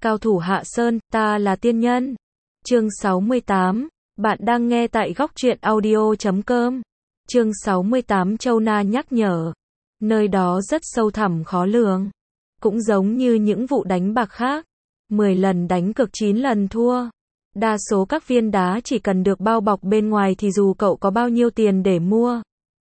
Cao thủ Hạ Sơn, ta là tiên nhân. Chương 68. Bạn đang nghe tại góc truyện audio.com. Chương 68. Châu Na nhắc nhở. Nơi đó rất sâu thẳm khó lường. Cũng giống như những vụ đánh bạc khác. 10 lần đánh cược 9 lần thua. Đa số các viên đá chỉ cần được bao bọc bên ngoài thì dù cậu có bao nhiêu tiền để mua,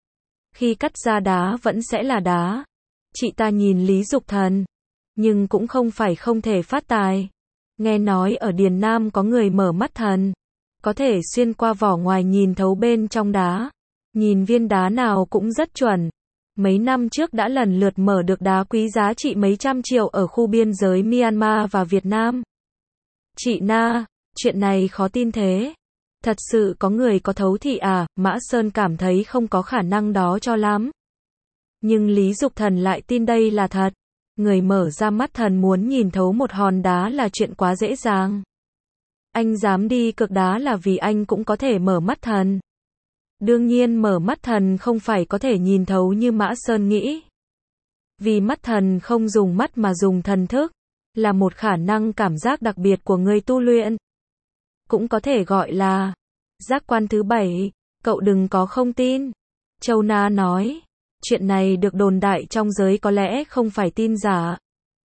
khi cắt ra đá vẫn sẽ là đá. Chị ta nhìn Lý Dục Thần, nhưng cũng không phải không thể phát tài. Nghe nói ở Điền Nam có người mở mắt thần, có thể xuyên qua vỏ ngoài nhìn thấu bên trong đá. Nhìn viên đá nào cũng rất chuẩn. Mấy năm trước đã lần lượt mở được đá quý giá trị mấy trăm triệu ở khu biên giới Myanmar và Việt Nam. Chị Na, chuyện này khó tin thế. Thật sự có người có thấu thị à? Mã Sơn cảm thấy không có khả năng đó cho lắm. Nhưng Lý Dục Thần lại tin đây là thật. Người mở ra mắt thần muốn nhìn thấu một hòn đá là chuyện quá dễ dàng. Anh dám đi cược đá là vì anh cũng có thể mở mắt thần. Đương nhiên mở mắt thần không phải có thể nhìn thấu như Mã Sơn nghĩ. Vì mắt thần không dùng mắt mà dùng thần thức, là một khả năng cảm giác đặc biệt của người tu luyện. Cũng có thể gọi là giác quan thứ 7, cậu đừng có không tin. Châu Na nói, chuyện này được đồn đại trong giới có lẽ không phải tin giả.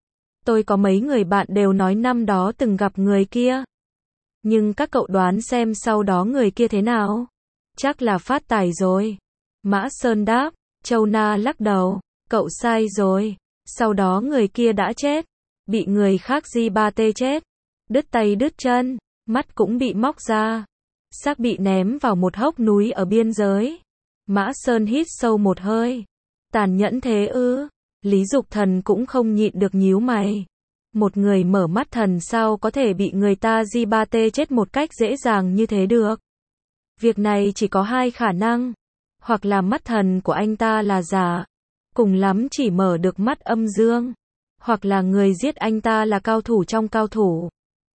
Tôi có mấy người bạn đều nói năm đó từng gặp người kia. Nhưng các cậu đoán xem sau đó người kia thế nào? Chắc là phát tài rồi. Mã Sơn đáp. Châu Na lắc đầu, cậu sai rồi. Sau đó người kia đã chết. Bị người khác G3T chết. Đứt tay đứt chân. Mắt cũng bị móc ra. Xác bị ném vào một hốc núi ở biên giới. Mã Sơn hít sâu một hơi. Tàn nhẫn thế ư? Lý Dục Thần cũng không nhịn được nhíu mày. Một người mở mắt thần sao có thể bị người ta G3T chết một cách dễ dàng như thế được? Việc này chỉ có hai khả năng. Hoặc là mắt thần của anh ta là giả, cùng lắm chỉ mở được mắt âm dương. Hoặc là người giết anh ta là cao thủ trong cao thủ.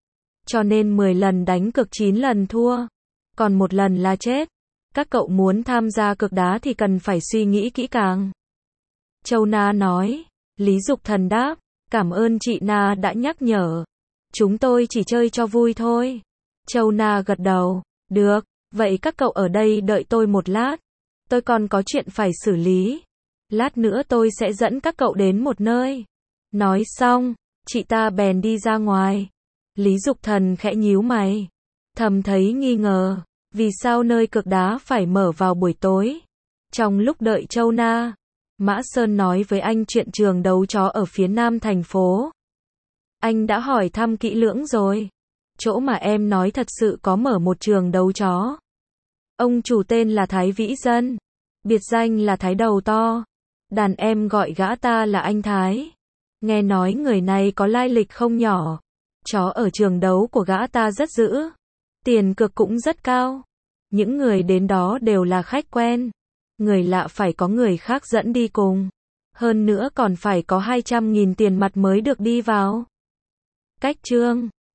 Cho nên 10 lần đánh cược 9 lần thua. Còn một lần là chết. Các cậu muốn tham gia cược đá thì cần phải suy nghĩ kỹ càng. Châu Na nói. Lý Dục Thần đáp. Cảm ơn chị Na đã nhắc nhở. Chúng tôi chỉ chơi cho vui thôi. Châu Na gật đầu. Được, vậy các cậu ở đây đợi tôi một lát. Tôi còn có chuyện phải xử lý. Lát nữa tôi sẽ dẫn các cậu đến một nơi. Nói xong, chị ta bèn đi ra ngoài. Lý Dục Thần khẽ nhíu mày. Thầm thấy nghi ngờ. Vì sao nơi cược đá phải mở vào buổi tối? Trong lúc đợi Châu Na, Mã Sơn nói với anh chuyện trường đấu chó ở phía nam thành phố. Anh đã hỏi thăm kỹ lưỡng rồi. Chỗ mà em nói thật sự có mở một trường đấu chó. Ông chủ tên là Thái Vĩ Dân. Biệt danh là Thái Đầu To. Đàn em gọi gã ta là anh Thái. Nghe nói người này có lai lịch không nhỏ. Chó ở trường đấu của gã ta rất dữ. Tiền cược cũng rất cao. Những người đến đó đều là khách quen. Người lạ phải có người khác dẫn đi cùng. Hơn nữa còn phải có 200.000 tiền mặt mới được đi vào. Cách chương